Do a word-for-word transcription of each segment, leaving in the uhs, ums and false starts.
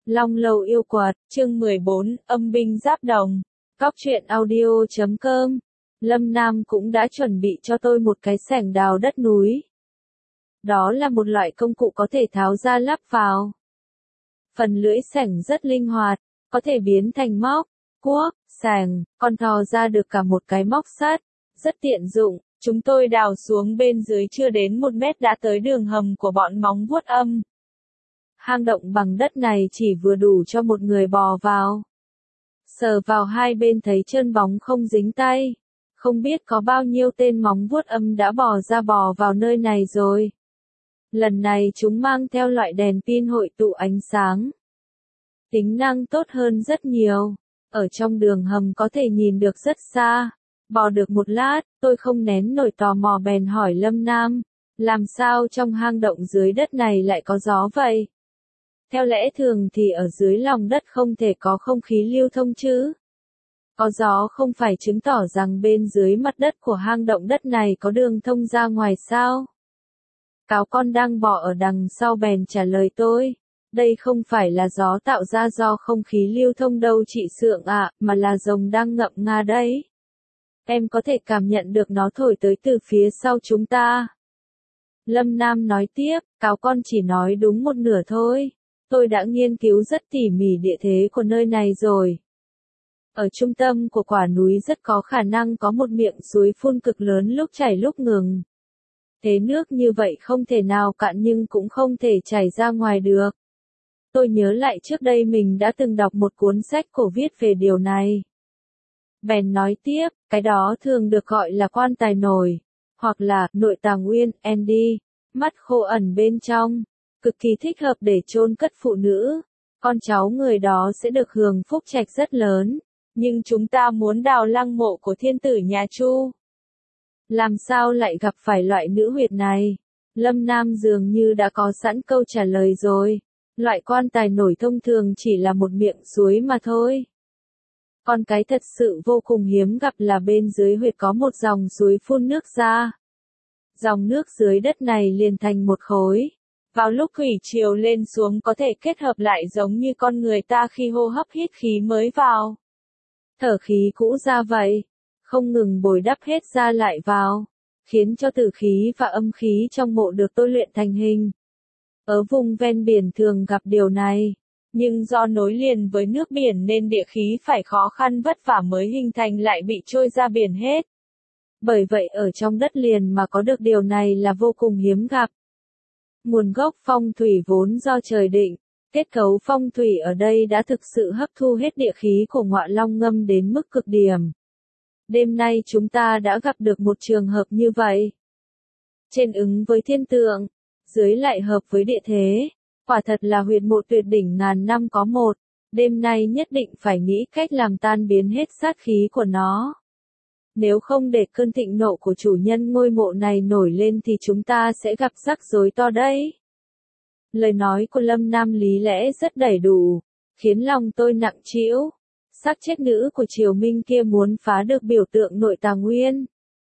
Long Lầu yêu quật, chương mười bốn, âm binh giáp đồng. Cóc truyện audio chấm com. Lâm Nam cũng đã chuẩn bị cho tôi một cái xẻng đào đất núi. Đó là một loại công cụ có thể tháo ra lắp vào. Phần lưỡi xẻng rất linh hoạt, có thể biến thành móc, cuốc, xẻng, còn thò ra được cả một cái móc sắt, rất tiện dụng. Chúng tôi đào xuống bên dưới chưa đến một mét đã tới đường hầm của bọn móng vuốt âm. Hang động bằng đất này chỉ vừa đủ cho một người bò vào. Sờ vào hai bên thấy trơn bóng không dính tay. Không biết có bao nhiêu tên móng vuốt âm đã bò ra bò vào nơi này rồi. Lần này chúng mang theo loại đèn pin hội tụ ánh sáng. Tính năng tốt hơn rất nhiều. Ở trong đường hầm có thể nhìn được rất xa. Bò được một lát, tôi không nén nổi tò mò bèn hỏi Lâm Nam. Làm sao trong hang động dưới đất này lại có gió vậy? Theo lẽ thường thì ở dưới lòng đất không thể có không khí lưu thông chứ. Có gió không phải chứng tỏ rằng bên dưới mặt đất của hang động đất này có đường thông ra ngoài sao? Cáo con đang bò ở đằng sau bèn trả lời tôi. Đây không phải là gió tạo ra do không khí lưu thông đâu chị Sượng ạ, mà là rồng đang ngậm nga đấy. Em có thể cảm nhận được nó thổi tới từ phía sau chúng ta. Lâm Nam nói tiếp, cáo con chỉ nói đúng một nửa thôi. Tôi đã nghiên cứu rất tỉ mỉ địa thế của nơi này rồi. Ở trung tâm của quả núi rất có khả năng có một miệng suối phun cực lớn lúc chảy lúc ngừng. Thế nước như vậy không thể nào cạn nhưng cũng không thể chảy ra ngoài được. Tôi nhớ lại trước đây mình đã từng đọc một cuốn sách cổ viết về điều này. Bèn nói tiếp, cái đó thường được gọi là quan tài nổi, hoặc là nội tàng nguyên, Andy, mắt khô ẩn bên trong. Cực kỳ thích hợp để chôn cất phụ nữ. Con cháu người đó sẽ được hưởng phúc trạch rất lớn. Nhưng chúng ta muốn đào lăng mộ của thiên tử nhà Chu. Làm sao lại gặp phải loại nữ huyệt này? Lâm Nam dường như đã có sẵn câu trả lời rồi. Loại quan tài nổi thông thường chỉ là một miệng suối mà thôi. Còn cái thật sự vô cùng hiếm gặp là bên dưới huyệt có một dòng suối phun nước ra. Dòng nước dưới đất này liền thành một khối. Vào lúc thủy triều lên xuống có thể kết hợp lại giống như con người ta khi hô hấp hít khí mới vào. Thở khí cũ ra vậy, không ngừng bồi đắp hết ra lại vào, khiến cho tử khí và âm khí trong mộ được tôi luyện thành hình. Ở vùng ven biển thường gặp điều này, nhưng do nối liền với nước biển nên địa khí phải khó khăn vất vả mới hình thành lại bị trôi ra biển hết. Bởi vậy ở trong đất liền mà có được điều này là vô cùng hiếm gặp. Nguồn gốc phong thủy vốn do trời định, kết cấu phong thủy ở đây đã thực sự hấp thu hết địa khí của Ngọa Long Ngâm đến mức cực điểm. Đêm nay chúng ta đã gặp được một trường hợp như vậy. Trên ứng với thiên tượng, dưới lại hợp với địa thế, quả thật là huyệt mộ tuyệt đỉnh ngàn năm có một, đêm nay nhất định phải nghĩ cách làm tan biến hết sát khí của nó. Nếu không để cơn thịnh nộ của chủ nhân ngôi mộ này nổi lên thì chúng ta sẽ gặp rắc rối to đấy. Lời nói của Lâm Nam lý lẽ rất đầy đủ, khiến lòng tôi nặng trĩu. Xác chết nữ của Triều Minh kia muốn phá được biểu tượng nội tàng nguyên.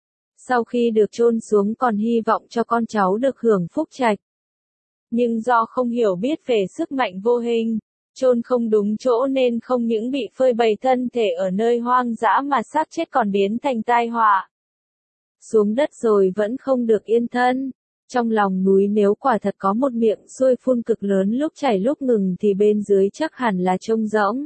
Sau khi được chôn xuống còn hy vọng cho con cháu được hưởng phúc trạch. Nhưng do không hiểu biết về sức mạnh vô hình, chôn không đúng chỗ nên không những bị phơi bày thân thể ở nơi hoang dã mà xác chết còn biến thành tai họa. Xuống đất rồi vẫn không được yên thân. Trong lòng núi nếu quả thật có một miệng xuôi phun cực lớn lúc chảy lúc ngừng thì bên dưới chắc hẳn là trông rỗng.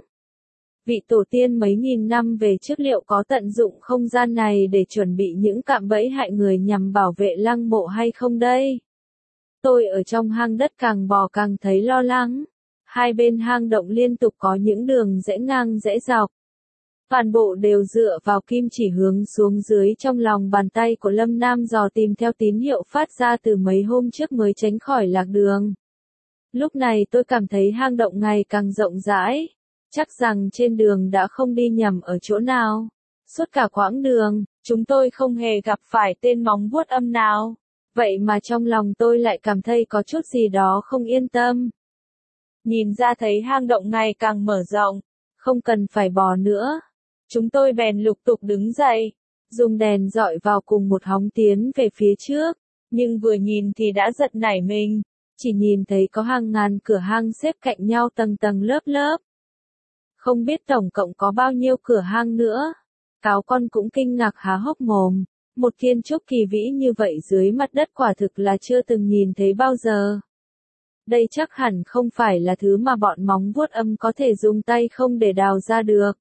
Vị tổ tiên mấy nghìn năm về trước liệu có tận dụng không gian này để chuẩn bị những cạm bẫy hại người nhằm bảo vệ lăng mộ hay không đây? Tôi ở trong hang đất càng bò càng thấy lo lắng. Hai bên hang động liên tục có những đường rẽ ngang rẽ dọc. Toàn bộ đều dựa vào kim chỉ hướng xuống dưới trong lòng bàn tay của Lâm Nam dò tìm theo tín hiệu phát ra từ mấy hôm trước mới tránh khỏi lạc đường. Lúc này tôi cảm thấy hang động ngày càng rộng rãi. Chắc rằng trên đường đã không đi nhầm ở chỗ nào. Suốt cả quãng đường, chúng tôi không hề gặp phải tên móng vuốt âm nào. Vậy mà trong lòng tôi lại cảm thấy có chút gì đó không yên tâm. Nhìn ra thấy hang động ngày càng mở rộng, không cần phải bò nữa. Chúng tôi bèn lục tục đứng dậy, dùng đèn dọi vào cùng một hóng tiến về phía trước, nhưng vừa nhìn thì đã giật nảy mình. chỉ nhìn thấy có hàng ngàn cửa hang xếp cạnh nhau tầng tầng lớp lớp. Không biết tổng cộng có bao nhiêu cửa hang nữa. Cáo con cũng kinh ngạc há hốc mồm, một kiến trúc kỳ vĩ như vậy dưới mặt đất quả thực là chưa từng nhìn thấy bao giờ. Đây chắc hẳn không phải là thứ mà bọn móng vuốt âm có thể dùng tay không để đào ra được.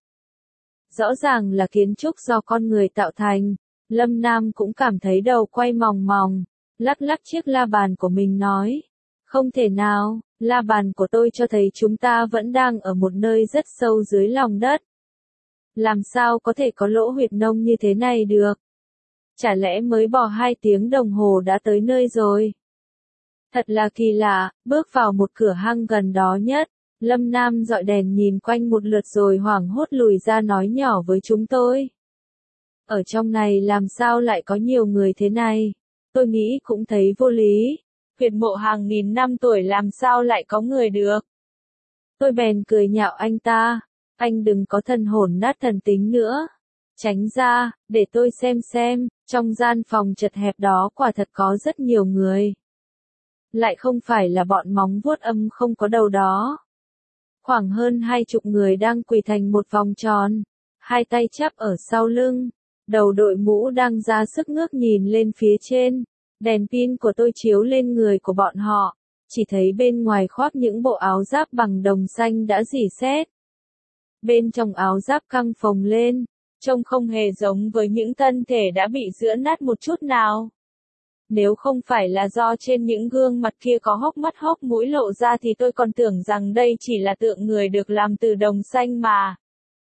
Rõ ràng là kiến trúc do con người tạo thành. Lâm Nam cũng cảm thấy đầu quay mòng mòng, lắc lắc chiếc la bàn của mình nói. Không thể nào, la bàn của tôi cho thấy chúng ta vẫn đang ở một nơi rất sâu dưới lòng đất. Làm sao có thể có lỗ huyệt nông như thế này được? Chả lẽ mới bò hai tiếng đồng hồ đã tới nơi rồi? Thật là kỳ lạ, bước vào một cửa hang gần đó nhất, Lâm Nam dọi đèn nhìn quanh một lượt rồi hoảng hốt lùi ra nói nhỏ với chúng tôi. Ở trong này làm sao lại có nhiều người thế này? Tôi nghĩ cũng thấy vô lý. Huyệt mộ hàng nghìn năm tuổi làm sao lại có người được? Tôi bèn cười nhạo anh ta. Anh đừng có thần hồn nát thần tính nữa. Tránh ra, để tôi xem xem, trong gian phòng chật hẹp đó quả thật có rất nhiều người. Lại không phải là bọn móng vuốt âm không có đầu đó. Khoảng hơn hai chục người đang quỳ thành một vòng tròn, hai tay chắp ở sau lưng, đầu đội mũ đang ra sức ngước nhìn lên phía trên. Đèn pin của tôi chiếu lên người của bọn họ, chỉ thấy bên ngoài khoác những bộ áo giáp bằng đồng xanh đã rỉ sét. Bên trong áo giáp căng phồng lên, trông không hề giống với những thân thể đã bị giữa nát một chút nào. Nếu không phải là do trên những gương mặt kia có hốc mắt hốc mũi lộ ra thì tôi còn tưởng rằng đây chỉ là tượng người được làm từ đồng xanh mà.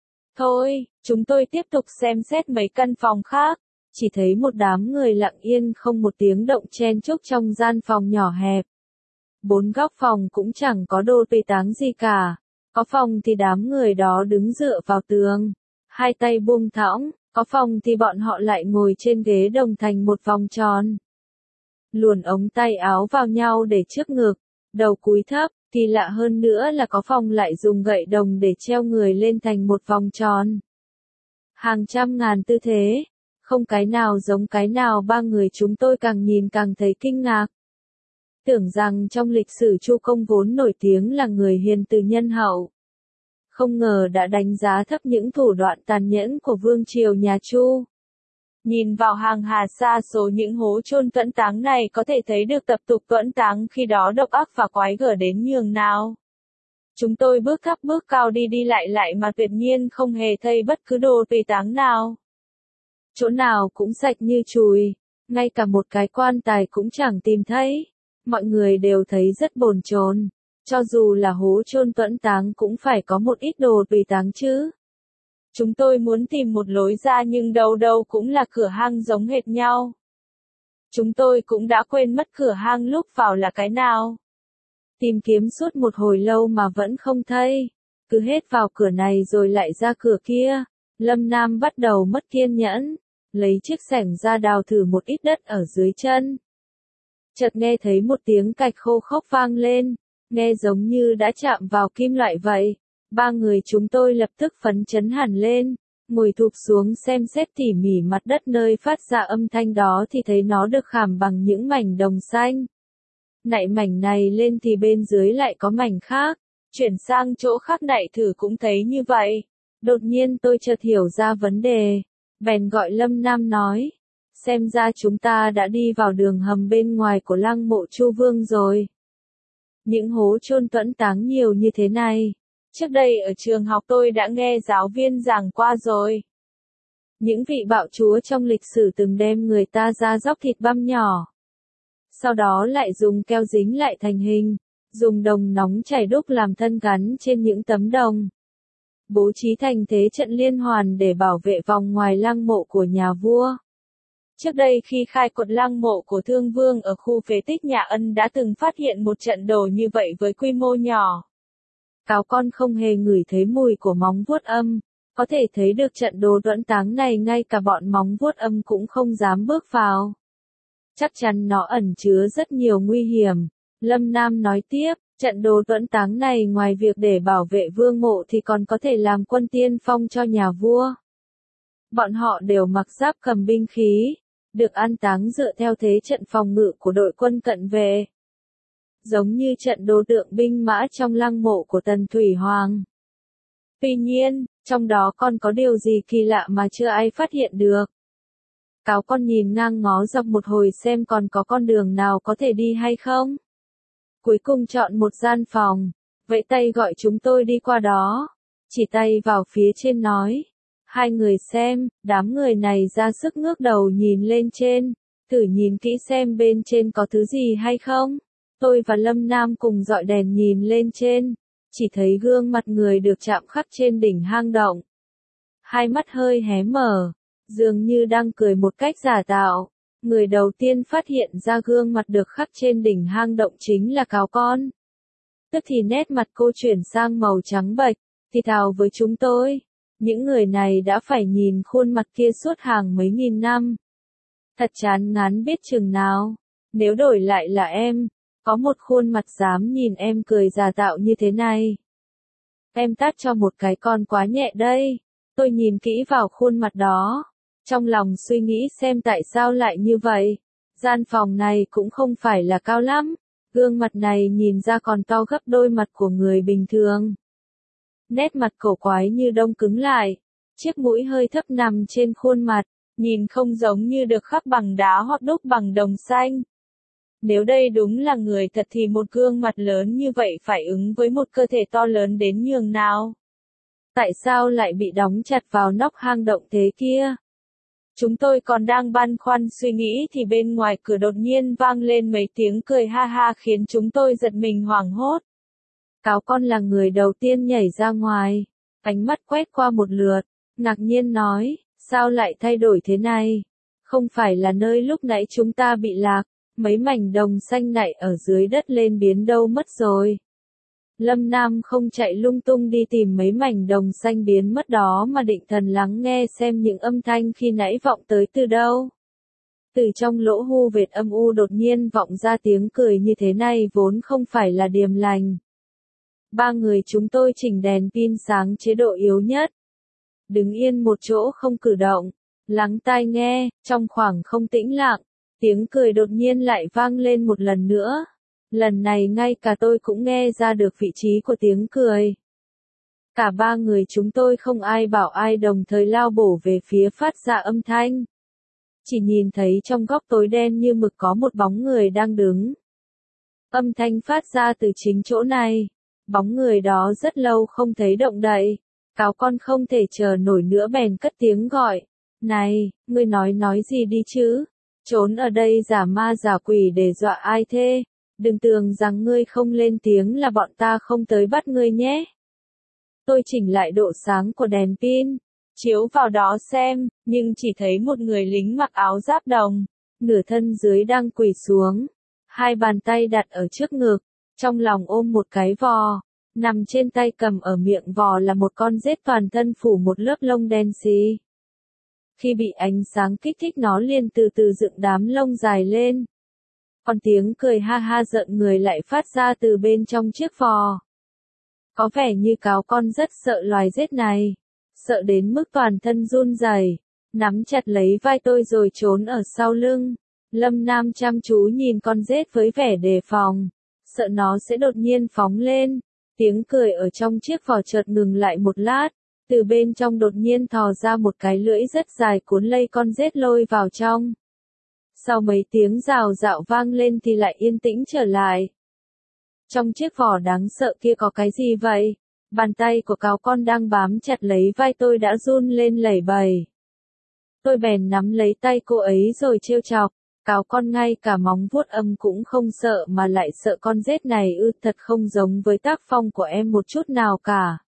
Thôi, chúng tôi tiếp tục xem xét mấy căn phòng khác, chỉ thấy một đám người lặng yên không một tiếng động chen chúc trong gian phòng nhỏ hẹp. Bốn góc phòng cũng chẳng có đồ tùy táng gì cả, có phòng thì đám người đó đứng dựa vào tường, hai tay buông thõng, có phòng thì bọn họ lại ngồi trên ghế đồng thành một vòng tròn. Luồn ống tay áo vào nhau để trước ngực, đầu cúi thấp, kỳ lạ hơn nữa là có phòng lại dùng gậy đồng để treo người lên thành một vòng tròn. Hàng trăm ngàn tư thế, không cái nào giống cái nào, ba người chúng tôi càng nhìn càng thấy kinh ngạc. Tưởng rằng trong lịch sử Chu Công vốn nổi tiếng là người hiền từ nhân hậu. Không ngờ đã đánh giá thấp những thủ đoạn tàn nhẫn của vương triều nhà Chu. Nhìn vào hàng hà sa số những hố chôn tuẫn táng này có thể thấy được tập tục tuẫn táng khi đó độc ác và quái gở đến nhường nào. Chúng tôi bước thấp bước cao đi đi lại lại mà tuyệt nhiên không hề thấy bất cứ đồ tùy táng nào. Chỗ nào cũng sạch như chùi, ngay cả một cái quan tài cũng chẳng tìm thấy. Mọi người đều thấy rất bồn chồn, cho dù là hố chôn tuẫn táng cũng phải có một ít đồ tùy táng chứ. Chúng tôi muốn tìm một lối ra nhưng đâu đâu cũng là cửa hang giống hệt nhau. Chúng tôi cũng đã quên mất cửa hang lúc vào là cái nào. Tìm kiếm suốt một hồi lâu mà vẫn không thấy. Cứ hết vào cửa này rồi lại ra cửa kia. Lâm Nam bắt đầu mất kiên nhẫn, lấy chiếc xẻng ra đào thử một ít đất ở dưới chân. Chợt nghe thấy một tiếng cạch khô khốc vang lên, nghe giống như đã chạm vào kim loại vậy. Ba người chúng tôi lập tức phấn chấn hẳn lên, ngồi thụp xuống xem xét tỉ mỉ mặt đất nơi phát ra âm thanh đó thì thấy nó được khảm bằng những mảnh đồng xanh. Nạy mảnh này lên thì bên dưới lại có mảnh khác, chuyển sang chỗ khác nạy thử cũng thấy như vậy. Đột nhiên tôi chợt hiểu ra vấn đề, bèn gọi Lâm Nam nói, xem ra chúng ta đã đi vào đường hầm bên ngoài của lăng mộ Chu Vương rồi. Những hố chôn tuẫn táng nhiều như thế này, trước đây ở trường học tôi đã nghe giáo viên giảng qua rồi. Những vị bạo chúa trong lịch sử từng đem người ta ra dóc thịt băm nhỏ. Sau đó lại dùng keo dính lại thành hình, dùng đồng nóng chảy đúc làm thân gắn trên những tấm đồng. Bố trí thành thế trận liên hoàn để bảo vệ vòng ngoài lăng mộ của nhà vua. Trước đây khi khai quật lăng mộ của Thương Vương ở khu phế tích nhà Ân đã từng phát hiện một trận đồ như vậy với quy mô nhỏ. Cáo con không hề ngửi thấy mùi của móng vuốt âm, có thể thấy được trận đồ tuẫn táng này ngay cả bọn móng vuốt âm cũng không dám bước vào. Chắc chắn nó ẩn chứa rất nhiều nguy hiểm. Lâm Nam nói tiếp, trận đồ tuẫn táng này ngoài việc để bảo vệ vương mộ thì còn có thể làm quân tiên phong cho nhà vua. Bọn họ đều mặc giáp cầm binh khí, được an táng dựa theo thế trận phòng ngự của đội quân cận vệ. giống như trận đồ tượng binh mã trong lăng mộ của Tần Thủy Hoàng. Tuy nhiên, trong đó còn có điều gì kỳ lạ mà chưa ai phát hiện được. Cáo con nhìn ngang ngó dọc một hồi xem còn có con đường nào có thể đi hay không. Cuối cùng chọn một gian phòng, vẫy tay gọi chúng tôi đi qua đó, chỉ tay vào phía trên nói. Hai người xem, đám người này ra sức ngước đầu nhìn lên trên, thử nhìn kỹ xem bên trên có thứ gì hay không. Tôi và Lâm Nam cùng dọi đèn nhìn lên trên, chỉ thấy gương mặt người được chạm khắc trên đỉnh hang động. Hai mắt hơi hé mở, dường như đang cười một cách giả tạo. Người đầu tiên phát hiện ra gương mặt được khắc trên đỉnh hang động chính là Cáo Con. Tức thì nét mặt cô chuyển sang màu trắng bệch, thì thào với chúng tôi. Những người này đã phải nhìn khuôn mặt kia suốt hàng mấy nghìn năm. Thật chán ngán biết chừng nào. Nếu đổi lại là em, có một khuôn mặt dám nhìn em cười giả tạo như thế này. Em tát cho một cái con quá nhẹ đây. Tôi nhìn kỹ vào khuôn mặt đó. Trong lòng suy nghĩ xem tại sao lại như vậy. Gian phòng này cũng không phải là cao lắm. Gương mặt này nhìn ra còn to gấp đôi mặt của người bình thường. Nét mặt cổ quái như đông cứng lại. Chiếc mũi hơi thấp nằm trên khuôn mặt, nhìn không giống như được khắc bằng đá hoặc đúc bằng đồng xanh. Nếu đây đúng là người thật thì một gương mặt lớn như vậy phải ứng với một cơ thể to lớn đến nhường nào. Tại sao lại bị đóng chặt vào nóc hang động thế kia? Chúng tôi còn đang băn khoăn suy nghĩ thì bên ngoài cửa đột nhiên vang lên mấy tiếng cười ha ha khiến chúng tôi giật mình hoảng hốt. Cáo Con là người đầu tiên nhảy ra ngoài, ánh mắt quét qua một lượt, ngạc nhiên nói, sao lại thay đổi thế này? Không phải là nơi lúc nãy chúng ta bị lạc, mấy mảnh đồng xanh nảy ở dưới đất lên biến đâu mất rồi. Lâm Nam không chạy lung tung đi tìm mấy mảnh đồng xanh biến mất đó mà định thần lắng nghe xem những âm thanh khi nãy vọng tới từ đâu. Từ trong lỗ hu vệt âm u đột nhiên vọng ra tiếng cười như thế này vốn không phải là điềm lành. Ba người chúng tôi chỉnh đèn pin sáng chế độ yếu nhất. Đứng yên một chỗ không cử động, lắng tai nghe, trong khoảng không tĩnh lặng, tiếng cười đột nhiên lại vang lên một lần nữa. Lần này ngay cả tôi cũng nghe ra được vị trí của tiếng cười. Cả ba người chúng tôi không ai bảo ai đồng thời lao bổ về phía phát ra âm thanh. Chỉ nhìn thấy trong góc tối đen như mực có một bóng người đang đứng. Âm thanh phát ra từ chính chỗ này. Bóng người đó rất lâu không thấy động đậy. Cáo Con không thể chờ nổi nữa bèn cất tiếng gọi. Này, ngươi nói nói gì đi chứ? Trốn ở đây giả ma giả quỷ để dọa ai thế? Đừng tưởng rằng ngươi không lên tiếng là bọn ta không tới bắt ngươi nhé. Tôi chỉnh lại độ sáng của đèn pin, chiếu vào đó xem, nhưng chỉ thấy một người lính mặc áo giáp đồng, nửa thân dưới đang quỳ xuống, hai bàn tay đặt ở trước ngực, trong lòng ôm một cái vò, nằm trên tay cầm ở miệng vò là một con rết toàn thân phủ một lớp lông đen xì. Khi bị ánh sáng kích thích nó liền từ từ dựng đám lông dài lên. Còn tiếng cười ha ha giận người lại phát ra từ bên trong chiếc vò. Có vẻ như Cáo Con rất sợ loài rết này, sợ đến mức toàn thân run rẩy, nắm chặt lấy vai tôi rồi trốn ở sau lưng. Lâm Nam chăm chú nhìn con rết với vẻ đề phòng, sợ nó sẽ đột nhiên phóng lên. Tiếng cười ở trong chiếc vò chợt ngừng lại một lát, từ bên trong đột nhiên thò ra một cái lưỡi rất dài cuốn lấy con rết lôi vào trong. Sau mấy tiếng rào rạo vang lên thì lại yên tĩnh trở lại. Trong chiếc vỏ đáng sợ kia có cái gì vậy? Bàn tay của Cáo Con đang bám chặt lấy vai tôi đã run lên lẩy bẩy. Tôi bèn nắm lấy tay cô ấy rồi trêu chọc. Cáo Con ngay cả móng vuốt âm cũng không sợ mà lại sợ con rết này ư, thật không giống với tác phong của em một chút nào cả.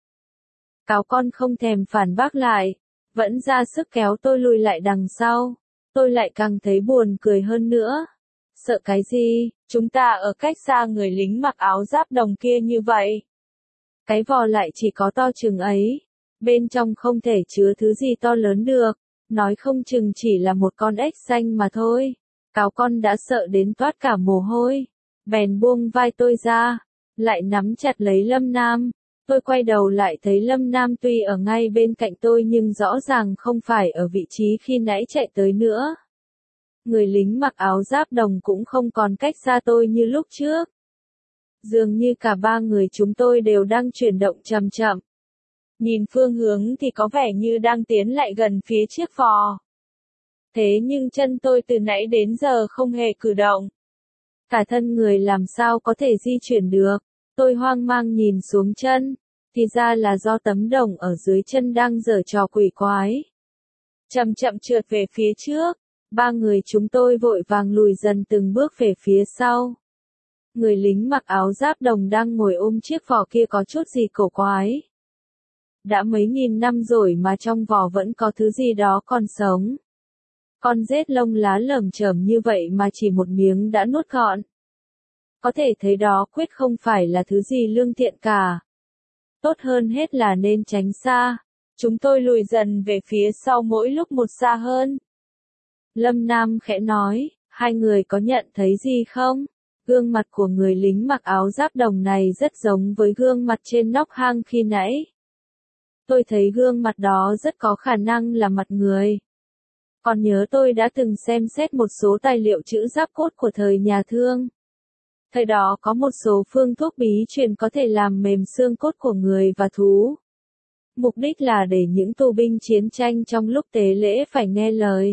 Cáo Con không thèm phản bác lại, vẫn ra sức kéo tôi lùi lại đằng sau. Tôi lại càng thấy buồn cười hơn nữa. Sợ cái gì, chúng ta ở cách xa người lính mặc áo giáp đồng kia như vậy. Cái vò lại chỉ có to chừng ấy, bên trong không thể chứa thứ gì to lớn được, nói không chừng chỉ là một con ếch xanh mà thôi. Cáo Con đã sợ đến toát cả mồ hôi, bèn buông vai tôi ra, lại nắm chặt lấy Lâm Nam. Tôi quay đầu lại thấy Lâm Nam tuy ở ngay bên cạnh tôi nhưng rõ ràng không phải ở vị trí khi nãy chạy tới nữa. Người lính mặc áo giáp đồng cũng không còn cách xa tôi như lúc trước. Dường như cả ba người chúng tôi đều đang chuyển động chậm chậm. Nhìn phương hướng thì có vẻ như đang tiến lại gần phía chiếc phò. Thế nhưng chân tôi từ nãy đến giờ không hề cử động. Cả thân người làm sao có thể di chuyển được. Tôi hoang mang nhìn xuống chân. Thì ra là do tấm đồng ở dưới chân đang giở trò quỷ quái. Chậm chậm trượt về phía trước. Ba người chúng tôi vội vàng lùi dần từng bước về phía sau. Người lính mặc áo giáp đồng đang ngồi ôm chiếc vỏ kia có chút gì cổ quái. Đã mấy nghìn năm rồi mà trong vỏ vẫn có thứ gì đó còn sống. Con rết lông lá lởm chởm như vậy mà chỉ một miếng đã nuốt gọn. Có thể thấy đó quyết không phải là thứ gì lương thiện cả. Tốt hơn hết là nên tránh xa. Chúng tôi lùi dần về phía sau mỗi lúc một xa hơn. Lâm Nam khẽ nói, hai người có nhận thấy gì không? Gương mặt của người lính mặc áo giáp đồng này rất giống với gương mặt trên nóc hang khi nãy. Tôi thấy gương mặt đó rất có khả năng là mặt người. Còn nhớ tôi đã từng xem xét một số tài liệu chữ giáp cốt của thời nhà Thương. Thời đó có một số phương thuốc bí truyền có thể làm mềm xương cốt của người và thú. Mục đích là để những tù binh chiến tranh trong lúc tế lễ phải nghe lời.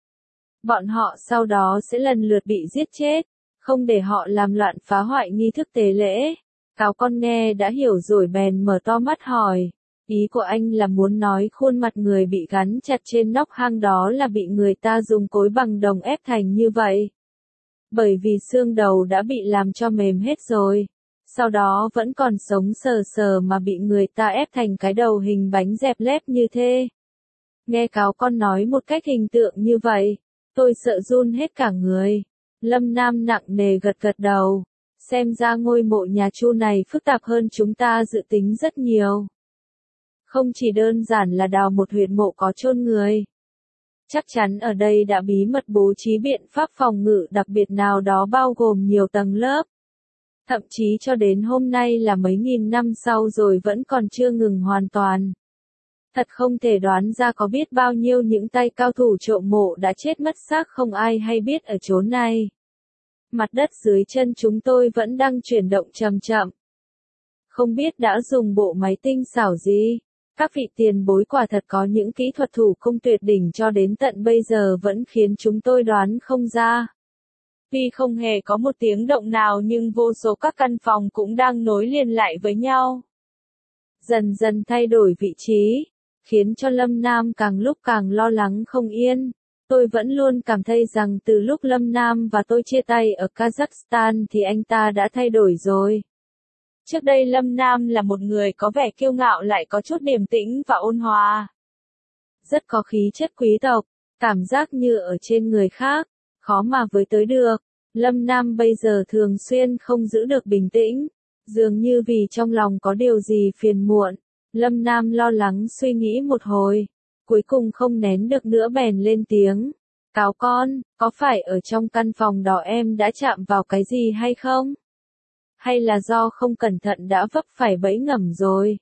Bọn họ sau đó sẽ lần lượt bị giết chết, không để họ làm loạn phá hoại nghi thức tế lễ. Cáo con nghe đã hiểu rồi bèn mở to mắt hỏi. Ý của anh là muốn nói khuôn mặt người bị gắn chặt trên nóc hang đó là bị người ta dùng cối bằng đồng ép thành như vậy. Bởi vì xương đầu đã bị làm cho mềm hết rồi. Sau đó vẫn còn sống sờ sờ mà bị người ta ép thành cái đầu hình bánh dẹp lép như thế. Nghe cáo con nói một cách hình tượng như vậy, tôi sợ run hết cả người. Lâm Nam nặng nề gật gật đầu. Xem ra ngôi mộ nhà Chu này phức tạp hơn chúng ta dự tính rất nhiều. Không chỉ đơn giản là đào một huyệt mộ có chôn người. Chắc chắn ở đây đã bí mật bố trí biện pháp phòng ngự đặc biệt nào đó bao gồm nhiều tầng lớp. Thậm chí cho đến hôm nay là mấy nghìn năm sau rồi vẫn còn chưa ngừng hoàn toàn. Thật không thể đoán ra có biết bao nhiêu những tay cao thủ trộm mộ đã chết mất xác không ai hay biết ở chốn này. Mặt đất dưới chân chúng tôi vẫn đang chuyển động chậm chậm. Không biết đã dùng bộ máy tinh xảo gì. Các vị tiền bối quả thật có những kỹ thuật thủ công tuyệt đỉnh cho đến tận bây giờ vẫn khiến chúng tôi đoán không ra. Tuy không hề có một tiếng động nào nhưng vô số các căn phòng cũng đang nối liền lại với nhau. Dần dần thay đổi vị trí, khiến cho Lâm Nam càng lúc càng lo lắng không yên. Tôi vẫn luôn cảm thấy rằng từ lúc Lâm Nam và tôi chia tay ở Kazakhstan thì anh ta đã thay đổi rồi. Trước đây Lâm Nam là một người có vẻ kiêu ngạo lại có chút điềm tĩnh và ôn hòa. Rất có khí chất quý tộc, cảm giác như ở trên người khác, khó mà với tới được. Lâm Nam bây giờ thường xuyên không giữ được bình tĩnh, dường như vì trong lòng có điều gì phiền muộn. Lâm Nam lo lắng suy nghĩ một hồi, cuối cùng không nén được nữa bèn lên tiếng. Cáo con, có phải ở trong căn phòng đó em đã chạm vào cái gì hay không? Hay là do không cẩn thận đã vấp phải bẫy ngầm rồi?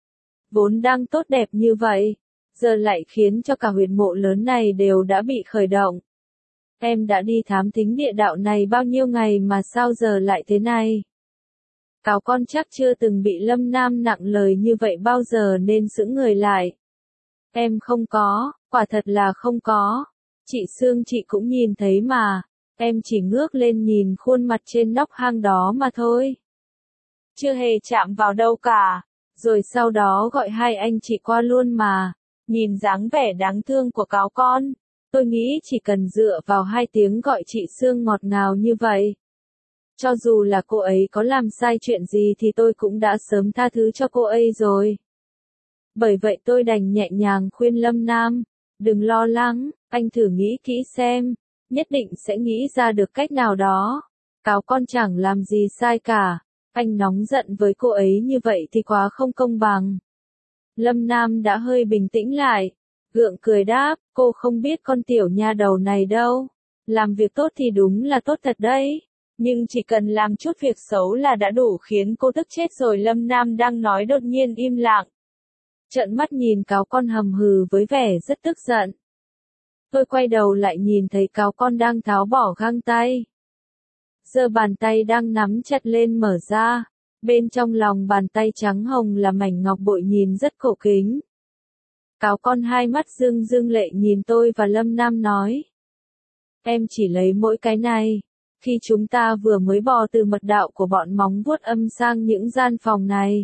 Vốn đang tốt đẹp như vậy, giờ lại khiến cho cả huyệt mộ lớn này đều đã bị khởi động. Em đã đi thám thính địa đạo này bao nhiêu ngày mà sao giờ lại thế này? Cáo con chắc chưa từng bị Lâm Nam nặng lời như vậy bao giờ nên sững người lại. Em không có, quả thật là không có. Chị Sương chị cũng nhìn thấy mà. Em chỉ ngước lên nhìn khuôn mặt trên nóc hang đó mà thôi. Chưa hề chạm vào đâu cả. Rồi sau đó gọi hai anh chị qua luôn mà. Nhìn dáng vẻ đáng thương của cáo con. Tôi nghĩ chỉ cần dựa vào hai tiếng gọi chị Sương ngọt ngào như vậy. Cho dù là cô ấy có làm sai chuyện gì thì tôi cũng đã sớm tha thứ cho cô ấy rồi. Bởi vậy tôi đành nhẹ nhàng khuyên Lâm Nam. Đừng lo lắng, anh thử nghĩ kỹ xem. Nhất định sẽ nghĩ ra được cách nào đó. Cáo con chẳng làm gì sai cả. Anh nóng giận với cô ấy như vậy thì quá không công bằng. Lâm Nam đã hơi bình tĩnh lại. Gượng cười đáp, cô không biết con tiểu nha đầu này đâu. Làm việc tốt thì đúng là tốt thật đấy. Nhưng chỉ cần làm chút việc xấu là đã đủ khiến cô tức chết rồi. Lâm Nam đang nói đột nhiên im lặng. Trợn mắt nhìn cáo con hầm hừ với vẻ rất tức giận. Tôi quay đầu lại nhìn thấy cáo con đang tháo bỏ găng tay. giơ bàn tay đang nắm chặt lên mở ra. Bên trong lòng bàn tay trắng hồng là mảnh ngọc bội nhìn rất cổ kính. Cáo con hai mắt rưng rưng lệ nhìn tôi và Lâm Nam nói. Em chỉ lấy mỗi cái này. Khi chúng ta vừa mới bò từ mật đạo của bọn móng vuốt âm sang những gian phòng này.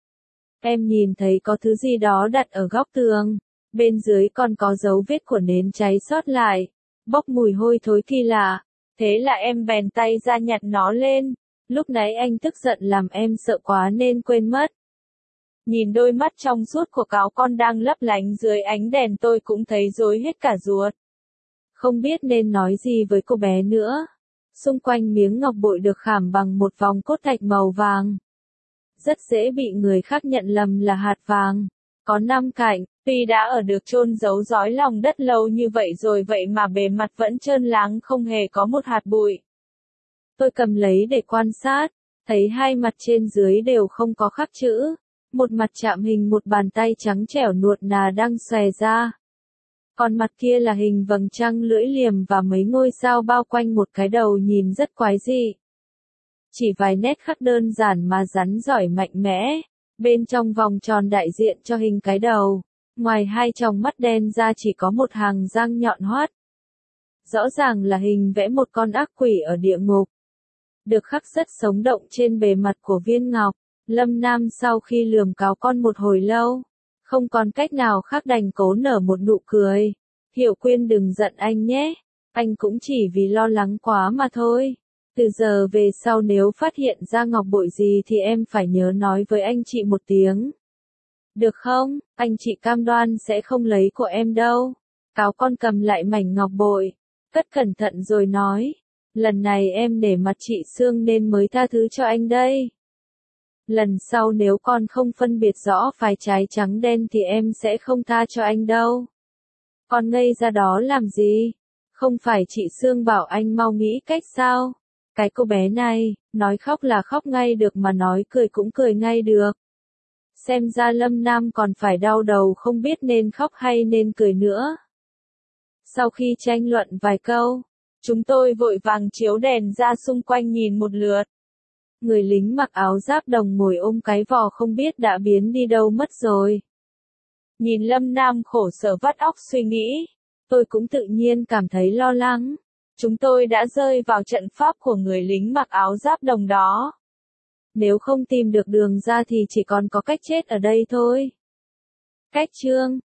Em nhìn thấy có thứ gì đó đặt ở góc tường. Bên dưới còn có dấu vết của nến cháy sót lại. Bốc mùi hôi thối kỳ lạ. Thế là em bèn tay ra nhặt nó lên. Lúc nãy anh tức giận làm em sợ quá nên quên mất. Nhìn đôi mắt trong suốt của cáo con đang lấp lánh dưới ánh đèn tôi cũng thấy rối hết cả ruột. Không biết nên nói gì với cô bé nữa. Xung quanh miếng ngọc bội được khảm bằng một vòng cốt thạch màu vàng. Rất dễ bị người khác nhận lầm là hạt vàng. Có năm cạnh, tuy đã ở được chôn giấu dõi lòng đất lâu như vậy rồi vậy mà bề mặt vẫn trơn láng không hề có một hạt bụi. Tôi cầm lấy để quan sát, thấy hai mặt trên dưới đều không có khắc chữ. Một mặt chạm hình một bàn tay trắng trẻo nuột nà đang xòe ra. Còn mặt kia là hình vầng trăng lưỡi liềm và mấy ngôi sao bao quanh một cái đầu nhìn rất quái dị. Chỉ vài nét khắc đơn giản mà rắn giỏi mạnh mẽ. Bên trong vòng tròn đại diện cho hình cái đầu. Ngoài hai tròng mắt đen ra chỉ có một hàng răng nhọn hoắt. Rõ ràng là hình vẽ một con ác quỷ ở địa ngục. Được khắc rất sống động trên bề mặt của viên ngọc. Lâm Nam sau khi lườm cáo con một hồi lâu, không còn cách nào khác đành cố nở một nụ cười. Hiểu Quyên đừng giận anh nhé, anh cũng chỉ vì lo lắng quá mà thôi. Từ giờ về sau nếu phát hiện ra ngọc bội gì thì em phải nhớ nói với anh chị một tiếng. Được không, anh chị cam đoan sẽ không lấy của em đâu. Cáo con cầm lại mảnh ngọc bội, cất cẩn thận rồi nói. Lần này em để mặt chị Sương nên mới tha thứ cho anh đây. Lần sau nếu con không phân biệt rõ phải trái trắng đen thì em sẽ không tha cho anh đâu. Con ngây ra đó làm gì? Không phải chị Sương bảo anh mau nghĩ cách sao? Cái cô bé này, nói khóc là khóc ngay được mà nói cười cũng cười ngay được. Xem ra Lâm Nam còn phải đau đầu không biết nên khóc hay nên cười nữa. Sau khi tranh luận vài câu, chúng tôi vội vàng chiếu đèn ra xung quanh nhìn một lượt. Người lính mặc áo giáp đồng ngồi ôm cái vò không biết đã biến đi đâu mất rồi. Nhìn Lâm Nam khổ sở vắt óc suy nghĩ, tôi cũng tự nhiên cảm thấy lo lắng. Chúng tôi đã rơi vào trận pháp của người lính mặc áo giáp đồng đó. Nếu không tìm được đường ra thì chỉ còn có cách chết ở đây thôi. Cách chương